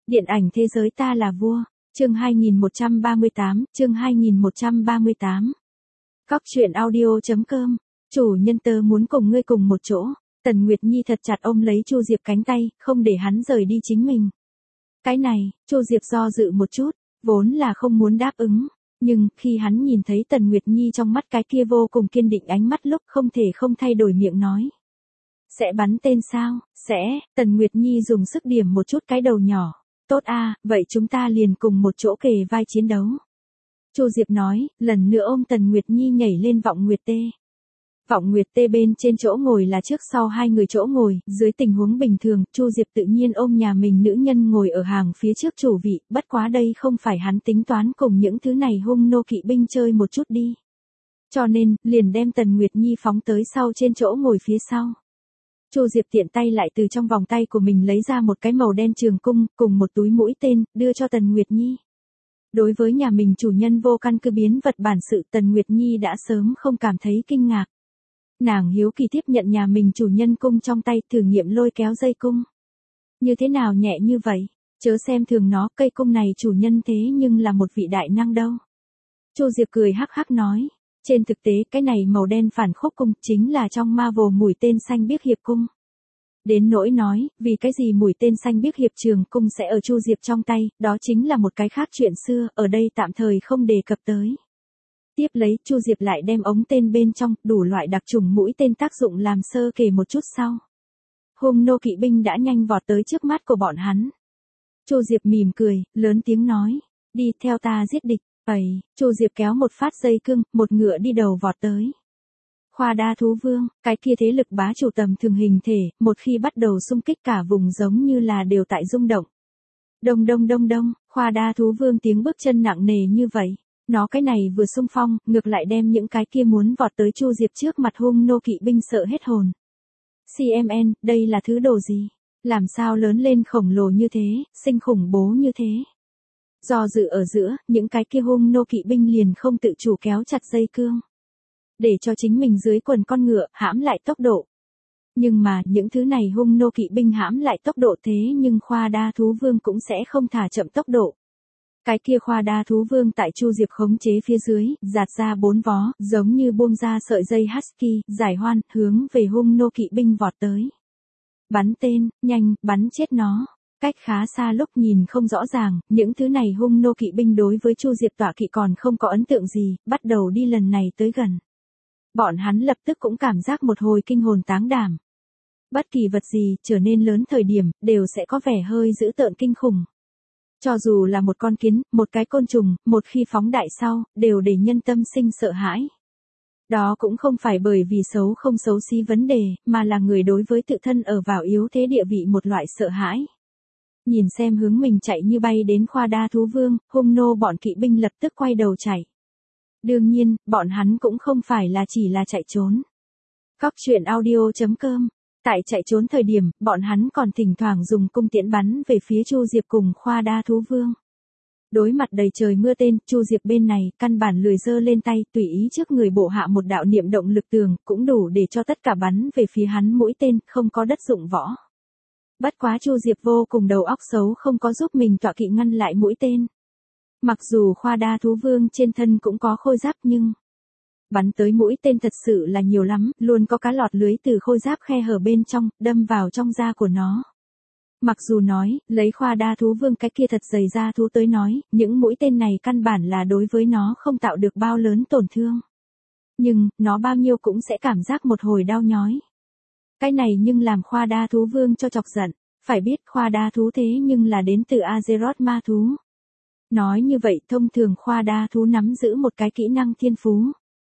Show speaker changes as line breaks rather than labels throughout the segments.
Điện ảnh thế giới ta là vua. Chương 2138. Cóc truyện audio.com. Chủ nhân tớ muốn cùng ngươi cùng một chỗ. Tần Nguyệt Nhi thật chặt ôm lấy Chu Diệp cánh tay, không để hắn rời đi chính mình. Cái này, Chu Diệp do dự một chút, vốn là không muốn đáp ứng. Nhưng, khi hắn nhìn thấy Tần Nguyệt Nhi trong mắt cái kia vô cùng kiên định ánh mắt lúc không thể không thay đổi miệng nói. Sẽ bắn tên sao? Sẽ, Tần Nguyệt Nhi dùng sức điểm một chút cái đầu nhỏ. Tốt a, vậy chúng ta liền cùng một chỗ kề vai chiến đấu. Chu Diệp nói, lần nữa ôm Tần Nguyệt Nhi nhảy lên vọng nguyệt tê. Vọng nguyệt tê bên trên chỗ ngồi là trước sau hai người chỗ ngồi, dưới tình huống bình thường, Chu Diệp tự nhiên ôm nhà mình nữ nhân ngồi ở hàng phía trước chủ vị, bất quá đây không phải hắn tính toán cùng những thứ này hung nô kỵ binh chơi một chút đi. Cho nên, liền đem Tần Nguyệt Nhi phóng tới sau trên chỗ ngồi phía sau. Chu Diệp tiện tay lại từ trong vòng tay của mình lấy ra một cái màu đen trường cung, cùng một túi mũi tên, đưa cho Tần Nguyệt Nhi. Đối với nhà mình chủ nhân vô căn cứ biến vật bản sự, Tần Nguyệt Nhi đã sớm không cảm thấy kinh ngạc. Nàng hiếu kỳ tiếp nhận nhà mình chủ nhân cung trong tay, thử nghiệm lôi kéo dây cung. Như thế nào nhẹ như vậy? Chớ xem thường nó, cây cung này chủ nhân thế nhưng là một vị đại năng đâu. Chu Diệp cười hắc hắc nói. Trên thực tế cái này màu đen phản khúc cung chính là trong Marvel mũi tên xanh biếc hiệp cung. Đến nỗi nói, vì cái gì mũi tên xanh biếc hiệp trường cung sẽ ở Chu Diệp trong tay, đó chính là một cái khác chuyện xưa, ở đây tạm thời không đề cập tới. Tiếp lấy, Chu Diệp lại đem ống tên bên trong, đủ loại đặc trùng mũi tên tác dụng làm sơ kể một chút sau. Hung nô kỵ binh đã nhanh vọt tới trước mắt của bọn hắn. Chu Diệp mỉm cười, lớn tiếng nói, đi theo ta giết địch. Chu Diệp kéo một phát dây cương, một ngựa đi đầu vọt tới. Khoa đa thú vương, cái kia thế lực bá chủ tầm thường hình thể, một khi bắt đầu xung kích cả vùng giống như là đều tại rung động. Đông đông đông đông, khoa đa thú vương tiếng bước chân nặng nề như vậy. Nó cái này vừa xung phong, ngược lại đem những cái kia muốn vọt tới Chu Diệp trước mặt hung nô kỵ binh sợ hết hồn. CMN, đây là thứ đồ gì? Làm sao lớn lên khổng lồ như thế, sinh khủng bố như thế? Do dự ở giữa, những cái kia hung nô kỵ binh liền không tự chủ kéo chặt dây cương. Để cho chính mình dưới quần con ngựa, hãm lại tốc độ. Nhưng mà, những thứ này hung nô kỵ binh hãm lại tốc độ thế nhưng khoa đa thú vương cũng sẽ không thả chậm tốc độ. Cái kia khoa đa thú vương tại Chu Diệp khống chế phía dưới, giạt ra bốn vó, giống như buông ra sợi dây husky, giải hoan, hướng về hung nô kỵ binh vọt tới. Bắn tên, nhanh, bắn chết nó. Cách khá xa lúc nhìn không rõ ràng, những thứ này hung nô kỵ binh đối với Chu Diệp tọa kỵ còn không có ấn tượng gì, bắt đầu đi lần này tới gần. Bọn hắn lập tức cũng cảm giác một hồi kinh hồn táng đảm. Bất kỳ vật gì trở nên lớn thời điểm, đều sẽ có vẻ hơi dữ tợn kinh khủng. Cho dù là một con kiến, một cái côn trùng, một khi phóng đại sau, đều để nhân tâm sinh sợ hãi. Đó cũng không phải bởi vì xấu không xấu xí vấn đề, mà là người đối với tự thân ở vào yếu thế địa vị một loại sợ hãi. Nhìn xem hướng mình chạy như bay đến khoa đa thú vương, hung nô bọn kỵ binh lập tức quay đầu chạy. Đương nhiên, bọn hắn cũng không phải là chỉ là chạy trốn. Cóc truyện audio.com. Tại chạy trốn thời điểm, bọn hắn còn thỉnh thoảng dùng cung tiễn bắn về phía Chu Diệp cùng khoa đa thú vương. Đối mặt đầy trời mưa tên, Chu Diệp bên này, căn bản lười giơ lên tay, tùy ý trước người bộ hạ một đạo niệm động lực tường, cũng đủ để cho tất cả bắn về phía hắn mũi tên, không có đất dụng võ. Bất quá Chu Diệp vô cùng đầu óc xấu không có giúp mình tọa kỵ ngăn lại mũi tên. Mặc dù khoa đa thú vương trên thân cũng có khôi giáp nhưng bắn tới mũi tên thật sự là nhiều lắm, luôn có cá lọt lưới từ khôi giáp khe hở bên trong, đâm vào trong da của nó. Mặc dù nói, lấy khoa đa thú vương cái kia thật dày da thú tới nói, những mũi tên này căn bản là đối với nó không tạo được bao lớn tổn thương. Nhưng, nó bao nhiêu cũng sẽ cảm giác một hồi đau nhói. Cái này nhưng làm khoa đa thú vương cho chọc giận, phải biết khoa đa thú thế nhưng là đến từ Azeroth ma thú. Nói như vậy thông thường khoa đa thú nắm giữ một cái kỹ năng thiên phú.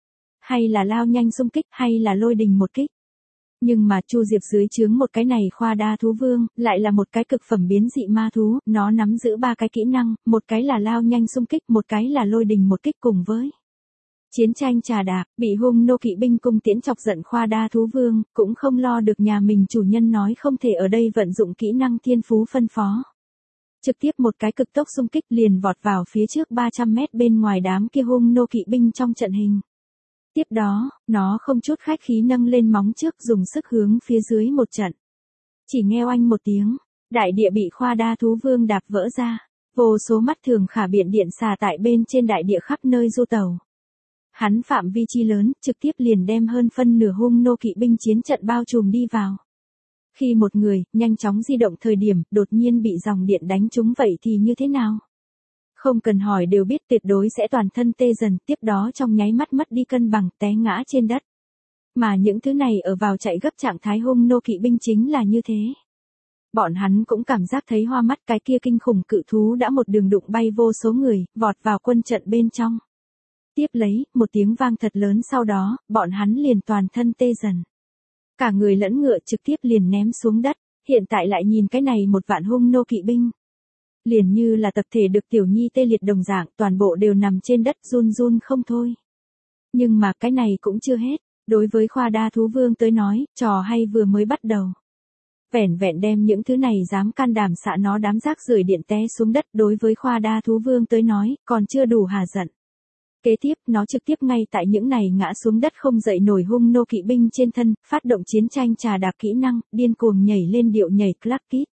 Hay là lao nhanh xung kích hay là lôi đình một kích. Nhưng mà Chu Diệp dưới trướng một cái này khoa đa thú vương, lại là một cái cực phẩm biến dị ma thú, nó nắm giữ ba cái kỹ năng, một cái là lao nhanh xung kích, một cái là lôi đình một kích cùng với chiến tranh trà đạp, bị hung nô kỵ binh cung tiễn chọc giận khoa đa thú vương, cũng không lo được nhà mình chủ nhân nói không thể ở đây vận dụng kỹ năng thiên phú phân phó. Trực tiếp một cái cực tốc xung kích liền vọt vào phía trước 300 mét bên ngoài đám kia hung nô kỵ binh trong trận hình. Tiếp đó, nó không chút khách khí nâng lên móng trước dùng sức hướng phía dưới một trận. Chỉ nghe oanh một tiếng, Đại địa bị Khoa Đa thú vương đạp vỡ ra. Vô số mắt thường khả biện điện xà tại bên trên đại địa khắp nơi du tàu. Hắn phạm vi chi lớn, trực tiếp liền đem hơn phân nửa hung nô kỵ binh chiến trận bao trùm đi vào. Khi một người, nhanh chóng di động thời điểm, đột nhiên bị dòng điện đánh trúng vậy thì như thế nào? Không cần hỏi đều biết tuyệt đối sẽ toàn thân tê dần, tiếp đó trong nháy mắt mất đi cân bằng, té ngã trên đất. Mà những thứ này ở vào chạy gấp trạng thái hung nô kỵ binh chính là như thế. Bọn hắn cũng cảm giác thấy hoa mắt, cái kia kinh khủng cự thú đã một đường đụng bay vô số người, vọt vào quân trận bên trong. Tiếp lấy, một tiếng vang thật lớn sau đó, bọn hắn liền toàn thân tê dần. Cả người lẫn ngựa trực tiếp liền ném xuống đất, hiện tại lại nhìn cái này một vạn hung nô kỵ binh. Liền như là tập thể được tiểu nhi tê liệt đồng dạng, toàn bộ đều nằm trên đất run run không thôi. Nhưng mà cái này cũng chưa hết, đối với Khoa Đa thú vương tới nói, trò hay vừa mới bắt đầu. Vẻn vẹn đem những thứ này dám can đảm xạ nó đám rác rưởi điện té xuống đất, đối với Khoa Đa thú vương tới nói, còn chưa đủ hà giận. Kế tiếp, nó trực tiếp ngay tại những này ngã xuống đất không dậy nổi hung nô kỵ binh trên thân, phát động chiến tranh trà đạp kỹ năng, điên cuồng nhảy lên điệu nhảy clack kít.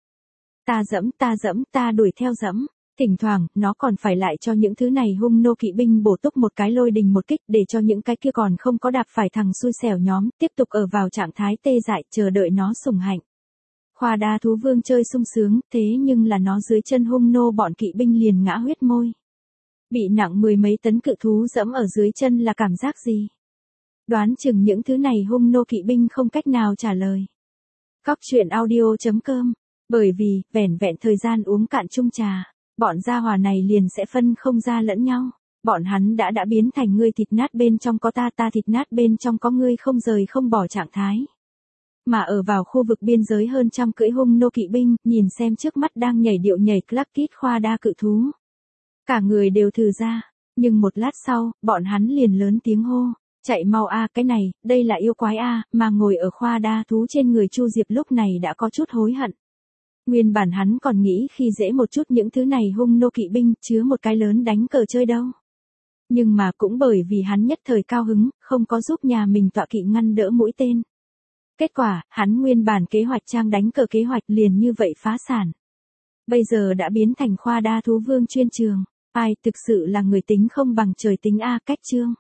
Ta dẫm, ta đuổi theo dẫm. Thỉnh thoảng, nó còn phải lại cho những thứ này hung nô kỵ binh bổ túc một cái lôi đình một kích để cho những cái kia còn không có đạp phải thằng xui xẻo nhóm, tiếp tục ở vào trạng thái tê dại chờ đợi nó sủng hạnh. Khoa Đa thú vương chơi sung sướng, thế nhưng là nó dưới chân hung nô bọn kỵ binh liền ngã huyết môi. Bị nặng 10 mấy tấn cự thú dẫm ở dưới chân là cảm giác gì? Đoán chừng những thứ này hung nô kỵ binh không cách nào trả lời. Cóc truyện audio.com. Bởi vì, vẻn vẹn thời gian uống cạn chung trà, bọn gia hỏa này liền sẽ phân không ra lẫn nhau. Bọn hắn đã biến thành ngươi thịt nát bên trong có ta thịt nát bên trong có ngươi không rời không bỏ trạng thái. Mà ở vào khu vực biên giới hơn trăm cưỡi hung nô kỵ binh, nhìn xem trước mắt đang nhảy điệu nhảy clack kít Khoa Đa cự thú. Cả người đều thừ ra, nhưng một lát sau, bọn hắn liền lớn tiếng hô, chạy mau a, cái này, đây là yêu quái a, mà ngồi ở Khoa Đa thú trên người Chu Diệp lúc này đã có chút hối hận. Nguyên bản hắn còn nghĩ khi dễ một chút những thứ này hung nô kỵ binh, chứa một cái lớn đánh cờ chơi đâu. Nhưng mà cũng bởi vì hắn nhất thời cao hứng, không có giúp nhà mình tọa kỵ ngăn đỡ mũi tên. Kết quả, hắn nguyên bản kế hoạch trang đánh cờ kế hoạch liền như vậy phá sản. Bây giờ đã biến thành Khoa Đa thú vương chuyên trường. Ai thực sự là người tính không bằng trời tính a, cách chương.